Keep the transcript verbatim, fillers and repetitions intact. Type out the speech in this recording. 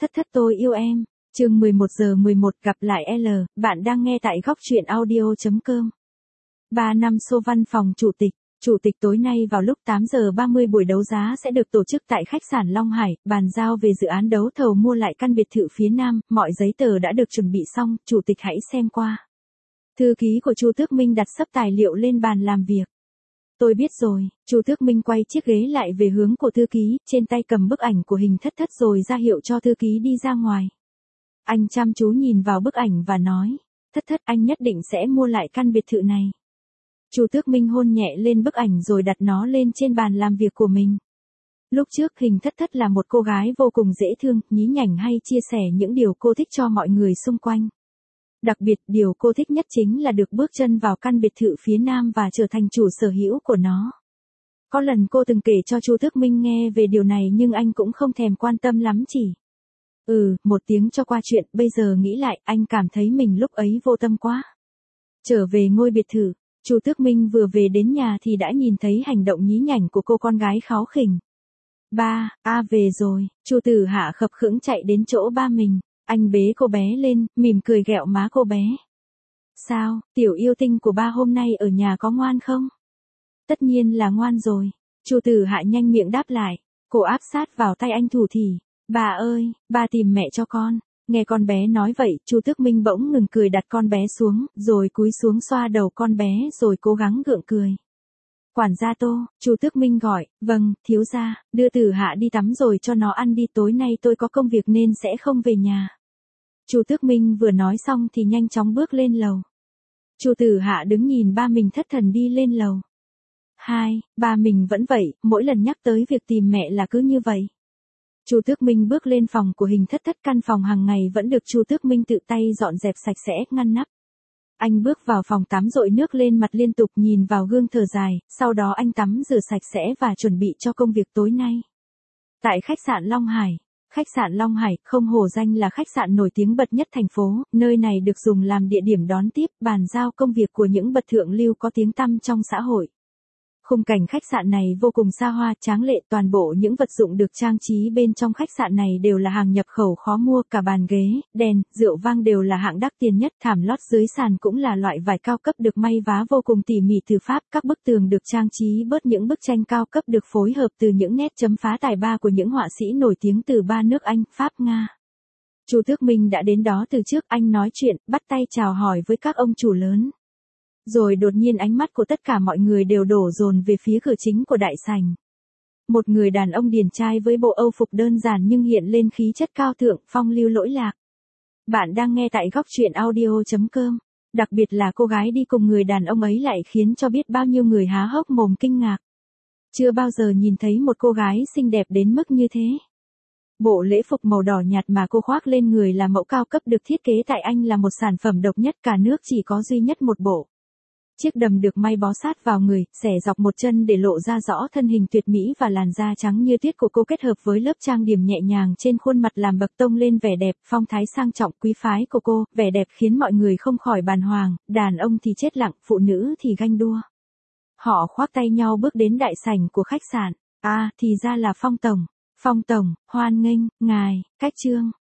Thất thất tôi yêu em. Chương mười một giờ mười một gặp lại L, bạn đang nghe tại góc truyện audio.com. ba năm xô văn phòng chủ tịch. Chủ tịch tối nay vào lúc tám giờ ba mươi buổi đấu giá sẽ được tổ chức tại khách sạn Long Hải, bàn giao về dự án đấu thầu mua lại căn biệt thự phía Nam, mọi giấy tờ đã được chuẩn bị xong, chủ tịch hãy xem qua. Thư ký của Chu Tước Minh đặt sấp tài liệu lên bàn làm việc. Tôi biết rồi, Chu Tước Minh quay chiếc ghế lại về hướng của thư ký, trên tay cầm bức ảnh của Hình Thất Thất rồi ra hiệu cho thư ký đi ra ngoài. Anh chăm chú nhìn vào bức ảnh và nói, Thất Thất anh nhất định sẽ mua lại căn biệt thự này. Chu Tước Minh hôn nhẹ lên bức ảnh rồi đặt nó lên trên bàn làm việc của mình. Lúc trước Hình Thất Thất là một cô gái vô cùng dễ thương, nhí nhảnh hay chia sẻ những điều cô thích cho mọi người xung quanh. Đặc biệt điều cô thích nhất chính là được bước chân vào căn biệt thự phía Nam và trở thành chủ sở hữu của nó. Có lần cô từng kể cho Chu Tước Minh nghe về điều này nhưng anh cũng không thèm quan tâm lắm chỉ. Ừ, một tiếng cho qua chuyện, bây giờ nghĩ lại, anh cảm thấy mình lúc ấy vô tâm quá. Trở về ngôi biệt thự, Chu Tước Minh vừa về đến nhà thì đã nhìn thấy hành động nhí nhảnh của cô con gái kháu khỉnh. Ba, a về rồi, Chu Tử Hạ khập khững chạy đến chỗ ba mình, anh bế cô bé lên, mỉm cười ghẹo má cô bé. Sao, tiểu yêu tinh của ba hôm nay ở nhà có ngoan không? Tất nhiên là ngoan rồi, Chu Tử Hạ nhanh miệng đáp lại, cô áp sát vào tay anh thủ thỉ. Bà ơi, ba tìm mẹ cho con. Nghe con bé nói vậy, Chu Tước Minh bỗng ngừng cười đặt con bé xuống, rồi cúi xuống xoa đầu con bé rồi cố gắng gượng cười. Quản gia Tô, Chu Tước Minh gọi, vâng, thiếu gia, đưa Tử Hạ đi tắm rồi cho nó ăn đi, tối nay tôi có công việc nên sẽ không về nhà. Chu Tước Minh vừa nói xong thì nhanh chóng bước lên lầu. Chu Tử Hạ đứng nhìn ba mình thất thần đi lên lầu. Hai, ba mình vẫn vậy, mỗi lần nhắc tới việc tìm mẹ là cứ như vậy. Chu Tước Minh bước lên phòng của Hình Thất Thất, căn phòng hàng ngày vẫn được Chu Tước Minh tự tay dọn dẹp sạch sẽ, ngăn nắp. Anh bước vào phòng tắm dội nước lên mặt liên tục nhìn vào gương thở dài, sau đó anh tắm rửa sạch sẽ và chuẩn bị cho công việc tối nay. Tại khách sạn Long Hải, khách sạn Long Hải không hổ danh là khách sạn nổi tiếng bật nhất thành phố, nơi này được dùng làm địa điểm đón tiếp, bàn giao công việc của những bậc thượng lưu có tiếng tăm trong xã hội. Khung cảnh khách sạn này vô cùng xa hoa, tráng lệ, toàn bộ những vật dụng được trang trí bên trong khách sạn này đều là hàng nhập khẩu khó mua, cả bàn ghế, đèn, rượu vang đều là hạng đắt tiền nhất, thảm lót dưới sàn cũng là loại vải cao cấp được may vá vô cùng tỉ mỉ từ Pháp, các bức tường được trang trí bớt những bức tranh cao cấp được phối hợp từ những nét chấm phá tài ba của những họa sĩ nổi tiếng từ ba nước Anh, Pháp, Nga. Chu Tước Minh đã đến đó từ trước, anh nói chuyện, bắt tay chào hỏi với các ông chủ lớn. Rồi đột nhiên ánh mắt của tất cả mọi người đều đổ dồn về phía cửa chính của đại sảnh. Một người đàn ông điển trai với bộ âu phục đơn giản nhưng hiện lên khí chất cao thượng, phong lưu lỗi lạc. Bạn đang nghe tại góc truyện audio.com. Đặc biệt là cô gái đi cùng người đàn ông ấy lại khiến cho biết bao nhiêu người há hốc mồm kinh ngạc. Chưa bao giờ nhìn thấy một cô gái xinh đẹp đến mức như thế. Bộ lễ phục màu đỏ nhạt mà cô khoác lên người là mẫu cao cấp được thiết kế tại Anh, là một sản phẩm độc nhất cả nước, chỉ có duy nhất một bộ. Chiếc đầm được may bó sát vào người, xẻ dọc một chân để lộ ra rõ thân hình tuyệt mỹ và làn da trắng như tuyết của cô kết hợp với lớp trang điểm nhẹ nhàng trên khuôn mặt làm bậc tông lên vẻ đẹp, phong thái sang trọng quý phái của cô, vẻ đẹp khiến mọi người không khỏi bàng hoàng, đàn ông thì chết lặng, phụ nữ thì ganh đua. Họ khoác tay nhau bước đến đại sảnh của khách sạn. À, thì ra là Phong tổng. Phong tổng, hoan nghênh, ngài, Cách Trương.